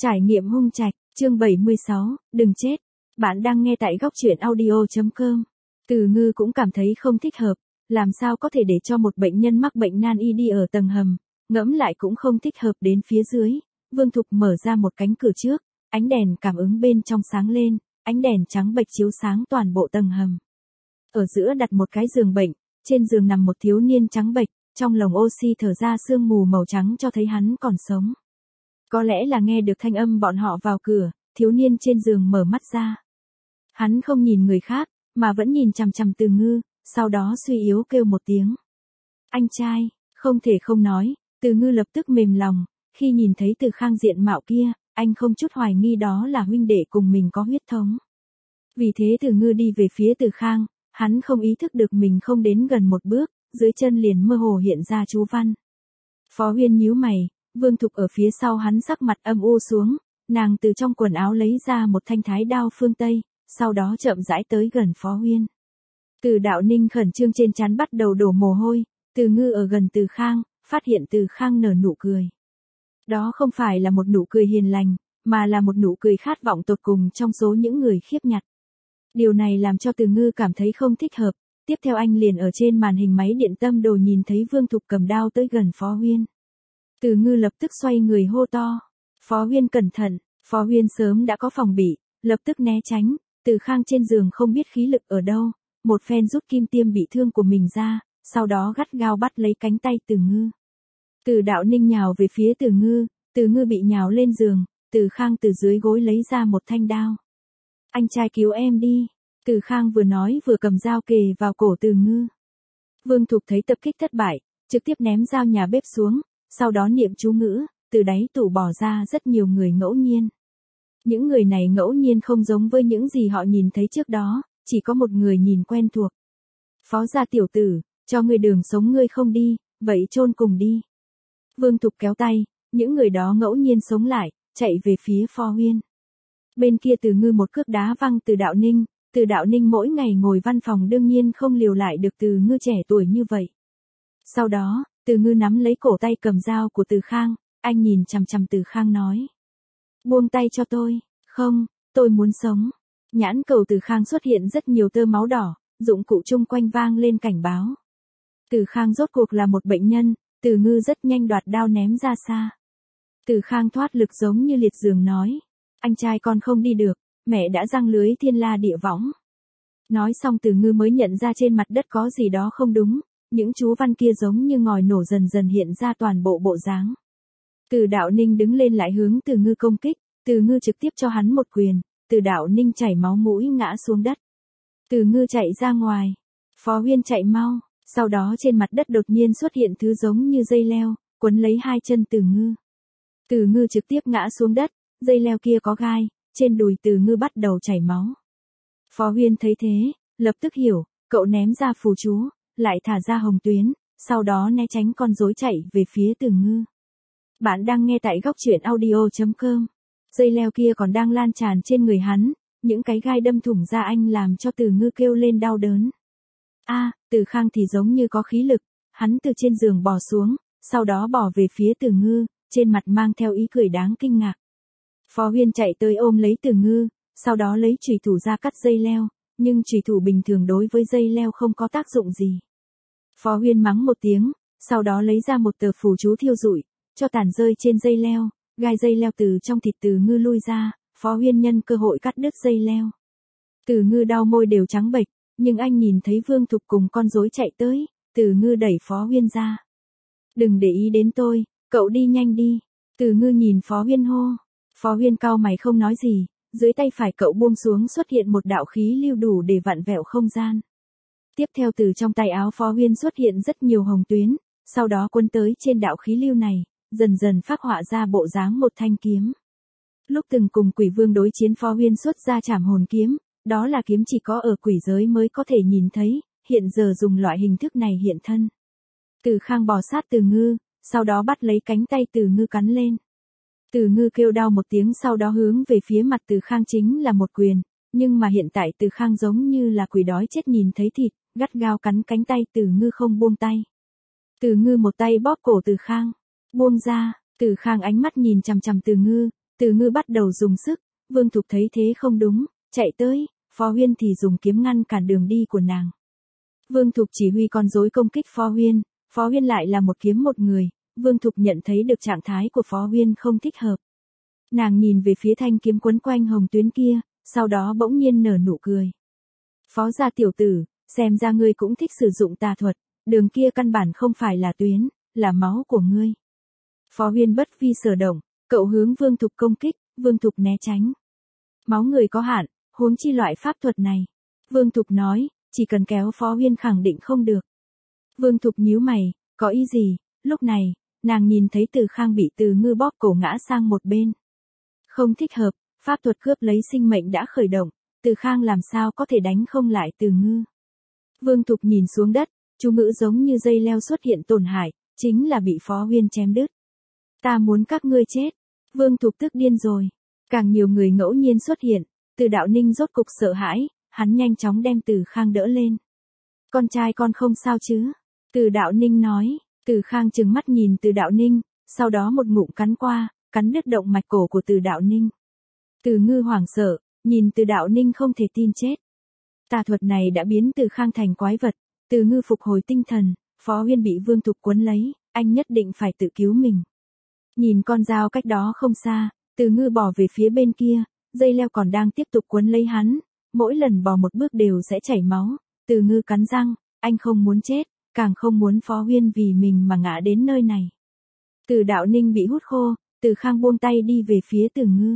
Trải nghiệm hung trạch, chương 76, đừng chết. Bạn đang nghe tại góc truyện audio.com. Từ Ngư cũng cảm thấy không thích hợp, làm sao có thể để cho một bệnh nhân mắc bệnh nan y đi ở tầng hầm, ngẫm lại cũng không thích hợp. Đến phía dưới, Vương Thục mở ra một cánh cửa trước, ánh đèn cảm ứng bên trong sáng lên, ánh đèn trắng bệch chiếu sáng toàn bộ tầng hầm. Ở giữa đặt một cái giường bệnh, trên giường nằm một thiếu niên trắng bệch, trong lồng oxy thở ra sương mù màu trắng cho thấy hắn còn sống. Có lẽ là nghe được thanh âm bọn họ vào cửa, thiếu niên trên giường mở mắt ra. Hắn không nhìn người khác, mà vẫn nhìn chằm chằm Từ Ngư, sau đó suy yếu kêu một tiếng. Anh trai, không thể không nói, Từ Ngư lập tức mềm lòng, khi nhìn thấy Từ Khang diện mạo kia, anh không chút hoài nghi đó là huynh đệ cùng mình có huyết thống. Vì thế Từ Ngư đi về phía Từ Khang, hắn không ý thức được mình không đến gần một bước, dưới chân liền mơ hồ hiện ra chú văn. Phó Huyên nhíu mày, Vương Thục ở phía sau hắn sắc mặt âm u xuống, nàng từ trong quần áo lấy ra một thanh thái đao phương Tây, sau đó chậm rãi tới gần Phó Huyên. Từ Đạo Ninh khẩn trương trên trán bắt đầu đổ mồ hôi, Từ Ngư ở gần Từ Khang, phát hiện Từ Khang nở nụ cười. Đó không phải là một nụ cười hiền lành, mà là một nụ cười khát vọng tột cùng trong số những người khiếp nhặt. Điều này làm cho Từ Ngư cảm thấy không thích hợp, tiếp theo anh liền ở trên màn hình máy điện tâm đồ nhìn thấy Vương Thục cầm đao tới gần Phó Huyên. Từ Ngư lập tức xoay người hô to. Phó Huyên cẩn thận, Phó Huyên sớm đã có phòng bị, lập tức né tránh, Từ Khang trên giường không biết khí lực ở đâu, một phen rút kim tiêm bị thương của mình ra, sau đó gắt gao bắt lấy cánh tay Từ Ngư. Từ Đạo Ninh nhào về phía Từ Ngư bị nhào lên giường, Từ Khang từ dưới gối lấy ra một thanh đao. Anh trai cứu em đi, Từ Khang vừa nói vừa cầm dao kề vào cổ Từ Ngư. Vương Thục thấy tập kích thất bại, trực tiếp ném dao nhà bếp xuống, sau đó niệm chú ngữ, từ đáy tủ bỏ ra rất nhiều người ngẫu nhiên. Những người này ngẫu nhiên không giống với những gì họ nhìn thấy trước đó, chỉ có một người nhìn quen thuộc. Phó gia tiểu tử, cho ngươi đường sống ngươi không đi, vậy chôn cùng đi. Vương Thục kéo tay, những người đó ngẫu nhiên sống lại, chạy về phía Phó Huyên. Bên kia Từ Ngư một cước đá văng Từ Đạo Ninh mỗi ngày ngồi văn phòng đương nhiên không liều lại được Từ Ngư trẻ tuổi như vậy. Sau đó, Từ Ngư nắm lấy cổ tay cầm dao của Từ Khang, anh nhìn chằm chằm Từ Khang nói. Buông tay cho tôi, không, tôi muốn sống. Nhãn cầu Từ Khang xuất hiện rất nhiều tơ máu đỏ, dụng cụ chung quanh vang lên cảnh báo. Từ Khang rốt cuộc là một bệnh nhân, Từ Ngư rất nhanh đoạt đao ném ra xa. Từ Khang thoát lực giống như liệt giường nói. Anh trai con không đi được, mẹ đã giăng lưới thiên la địa võng. Nói xong Từ Ngư mới nhận ra trên mặt đất có gì đó không đúng. Những chú văn kia giống như ngòi nổ dần dần hiện ra toàn bộ bộ dáng. Từ Đạo Ninh đứng lên lại hướng Từ Ngư công kích, Từ Ngư trực tiếp cho hắn một quyền, Từ Đạo Ninh chảy máu mũi ngã xuống đất. Từ Ngư chạy ra ngoài, Phó Huyên chạy mau, sau đó trên mặt đất đột nhiên xuất hiện thứ giống như dây leo, quấn lấy hai chân Từ Ngư. Từ Ngư trực tiếp ngã xuống đất, dây leo kia có gai, trên đùi Từ Ngư bắt đầu chảy máu. Phó Huyên thấy thế, lập tức hiểu, cậu ném ra phù chú, lại thả ra hồng tuyến, sau đó né tránh con rối chạy về phía Từ Ngư. Bạn đang nghe tại góc truyện audio.com. Dây leo kia còn đang lan tràn trên người hắn, những cái gai đâm thủng da anh làm cho Từ Ngư kêu lên đau đớn. Từ Khang thì giống như có khí lực, hắn từ trên giường bò xuống, sau đó bò về phía Từ Ngư, trên mặt mang theo ý cười đáng kinh ngạc. Phó Huyên chạy tới ôm lấy Từ Ngư, sau đó lấy chùy thủ ra cắt dây leo, nhưng chùy thủ bình thường đối với dây leo không có tác dụng gì. Phó Huyên mắng một tiếng, sau đó lấy ra một tờ phù chú thiêu rụi, cho tàn rơi trên dây leo, gai dây leo từ trong thịt Từ Ngư lui ra, Phó Huyên nhân cơ hội cắt đứt dây leo. Từ Ngư đau môi đều trắng bệch, nhưng anh nhìn thấy Vương Thục cùng con rối chạy tới, Từ Ngư đẩy Phó Huyên ra. Đừng để ý đến tôi, cậu đi nhanh đi. Từ Ngư nhìn Phó Huyên hô. Phó Huyên cau mày không nói gì, dưới tay phải cậu buông xuống xuất hiện một đạo khí lưu đủ để vặn vẹo không gian. Tiếp theo từ trong tay áo Phó Huyên xuất hiện rất nhiều hồng tuyến, sau đó cuốn tới trên đạo khí lưu này, dần dần phác họa ra bộ dáng một thanh kiếm. Lúc từng cùng quỷ vương đối chiến Phó Huyên xuất ra trảm hồn kiếm, đó là kiếm chỉ có ở quỷ giới mới có thể nhìn thấy, hiện giờ dùng loại hình thức này hiện thân. Từ Khang bò sát Từ Ngư, sau đó bắt lấy cánh tay Từ Ngư cắn lên. Từ Ngư kêu đau một tiếng sau đó hướng về phía mặt Từ Khang chính là một quyền, nhưng mà hiện tại Từ Khang giống như là quỷ đói chết nhìn thấy thịt, gắt gao cắn cánh tay Từ Ngư không buông tay. Từ Ngư một tay bóp cổ Từ Khang, buông ra, Từ Khang ánh mắt nhìn chằm chằm Từ Từ Ngư bắt đầu dùng sức, Vương Thục thấy thế không đúng, chạy tới, Phó Huyên thì dùng kiếm ngăn cản đường đi của nàng. Vương Thục chỉ huy con rối công kích Phó Huyên lại là một kiếm một người, Vương Thục nhận thấy được trạng thái của Phó Huyên không thích hợp. Nàng nhìn về phía thanh kiếm quấn quanh hồng tuyến kia, sau đó bỗng nhiên nở nụ cười. Phó gia tiểu tử, xem ra ngươi cũng thích sử dụng tà thuật, đường kia căn bản không phải là tuyến, là máu của ngươi. Phó Huyên bất vi sở động, cậu hướng Vương Thục công kích, Vương Thục né tránh. Máu người có hạn, huống chi loại pháp thuật này. Vương Thục nói, chỉ cần kéo Phó Huyên khẳng định không được. Vương Thục nhíu mày, có ý gì? Lúc này, nàng nhìn thấy Từ Khang bị Từ Ngư bóp cổ ngã sang một bên. Không thích hợp, pháp thuật cướp lấy sinh mệnh đã khởi động, Từ Khang làm sao có thể đánh không lại Từ Ngư. Vương Thục nhìn xuống đất, chú ngữ giống như dây leo xuất hiện tổn hại, chính là bị Phó Huyên chém đứt. Ta muốn các ngươi chết. Vương Thục tức điên rồi. Càng nhiều người ngẫu nhiên xuất hiện, Từ Đạo Ninh rốt cục sợ hãi, hắn nhanh chóng đem Từ Khang đỡ lên. Con trai con không sao chứ? Từ Đạo Ninh nói. Từ Khang trừng mắt nhìn Từ Đạo Ninh, sau đó một ngụm cắn qua, cắn đứt động mạch cổ của Từ Đạo Ninh. Từ Ngư hoảng sợ, nhìn Từ Đạo Ninh không thể tin chết. Tà thuật này đã biến Từ Khang thành quái vật. Từ Ngư phục hồi tinh thần, Phó Huyên bị Vương Thục quấn lấy, anh nhất định phải tự cứu mình. Nhìn con dao cách đó không xa, Từ Ngư bỏ về phía bên kia, dây leo còn đang tiếp tục quấn lấy hắn, mỗi lần bò một bước đều sẽ chảy máu. Từ Ngư cắn răng, anh không muốn chết, càng không muốn Phó Huyên vì mình mà ngã đến nơi này. Từ Đạo Ninh bị hút khô, Từ Khang buông tay đi về phía Từ Ngư.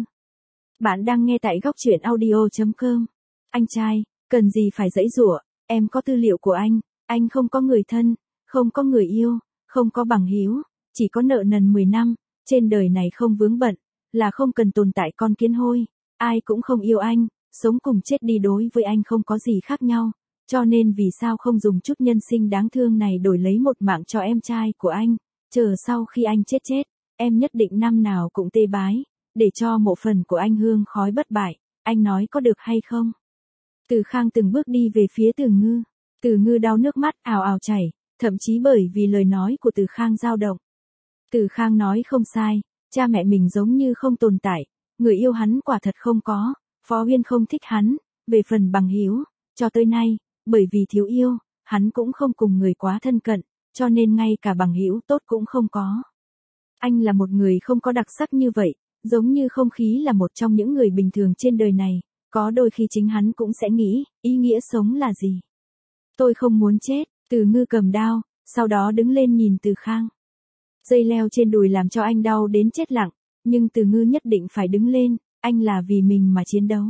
Bạn đang nghe tại góc truyện audio.com. Anh trai, cần gì phải giãy giụa, em có tư liệu của anh không có người thân, không có người yêu, không có bằng hữu, chỉ có nợ nần 10 năm, trên đời này không vướng bận, là không cần tồn tại con kiến hôi, ai cũng không yêu anh, sống cùng chết đi đối với anh không có gì khác nhau, cho nên vì sao không dùng chút nhân sinh đáng thương này đổi lấy một mạng cho em trai của anh, chờ sau khi anh chết, em nhất định năm nào cũng tê bái, để cho mộ phần của anh hương khói bất bại, anh nói có được hay không? Từ Khang từng bước đi về phía Từ Ngư. Từ Ngư đau nước mắt ào ào chảy, thậm chí bởi vì lời nói của Từ Khang dao động. Từ Khang nói không sai, cha mẹ mình giống như không tồn tại, người yêu hắn quả thật không có, Phó Huyên không thích hắn, về phần bằng hữu, cho tới nay, bởi vì thiếu yêu, hắn cũng không cùng người quá thân cận, cho nên ngay cả bằng hữu tốt cũng không có. Anh là một người không có đặc sắc như vậy, giống như không khí là một trong những người bình thường trên đời này, có đôi khi chính hắn cũng sẽ nghĩ, ý nghĩa sống là gì? Tôi không muốn chết. Từ Ngư cầm đao, sau đó đứng lên nhìn Từ Khang. Dây leo trên đùi làm cho anh đau đến chết lặng, nhưng Từ Ngư nhất định phải đứng lên, anh là vì mình mà chiến đấu.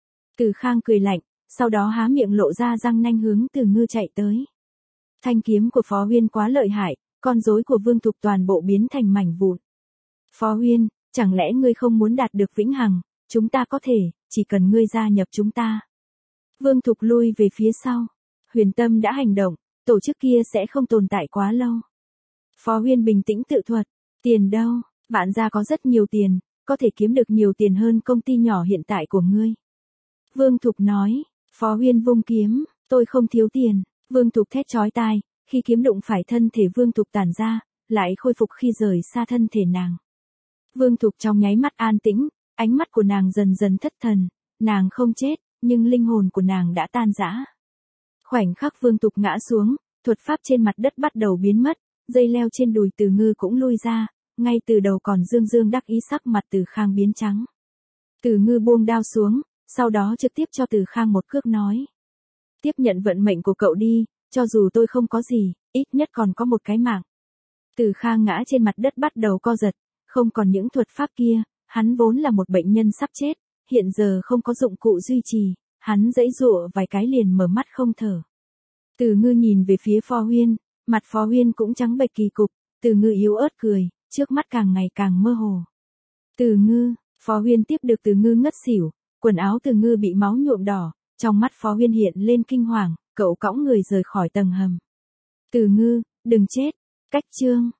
Từ Khang cười lạnh, sau đó há miệng lộ ra răng nanh hướng Từ Ngư chạy tới. Thanh kiếm của Phó Huyên quá lợi hại, con rối của Vương Thục toàn bộ biến thành mảnh vụn. Phó Huyên, chẳng lẽ ngươi không muốn đạt được vĩnh hằng, chúng ta có thể, chỉ cần ngươi gia nhập chúng ta. Vương Thục lui về phía sau. Huyền Tâm đã hành động, tổ chức kia sẽ không tồn tại quá lâu. Phó Huyên bình tĩnh tự thuật, tiền đâu, bạn gia có rất nhiều tiền, có thể kiếm được nhiều tiền hơn công ty nhỏ hiện tại của ngươi. Vương Thục nói, Phó Huyên vung kiếm, tôi không thiếu tiền. Vương Thục thét chói tai, khi kiếm đụng phải thân thể Vương Thục tản ra, lại khôi phục khi rời xa thân thể nàng. Vương Thục trong nháy mắt an tĩnh, ánh mắt của nàng dần dần thất thần, nàng không chết, nhưng linh hồn của nàng đã tan rã. Khoảnh khắc Vương Thục ngã xuống, thuật pháp trên mặt đất bắt đầu biến mất, dây leo trên đùi Từ Ngư cũng lui ra, ngay từ đầu còn dương đắc ý sắc mặt Từ Khang biến trắng. Từ Ngư buông đao xuống, sau đó trực tiếp cho Từ Khang một cước nói. Tiếp nhận vận mệnh của cậu đi, cho dù tôi không có gì, ít nhất còn có một cái mạng. Từ Khang ngã trên mặt đất bắt đầu co giật, không còn những thuật pháp kia, hắn vốn là một bệnh nhân sắp chết, hiện giờ không có dụng cụ duy trì, hắn giãy giụa vài cái liền mở mắt không thở. Từ Ngư nhìn về phía Phó Huyên, mặt Phó Huyên cũng trắng bệch kỳ cục, Từ Ngư yếu ớt cười, trước mắt càng ngày càng mơ hồ. Từ Ngư, Phó Huyên tiếp được Từ Ngư ngất xỉu, quần áo Từ Ngư bị máu nhuộm đỏ, trong mắt Phó Huyên hiện lên kinh hoàng, cậu cõng người rời khỏi tầng hầm. Từ Ngư, đừng chết, cách chương.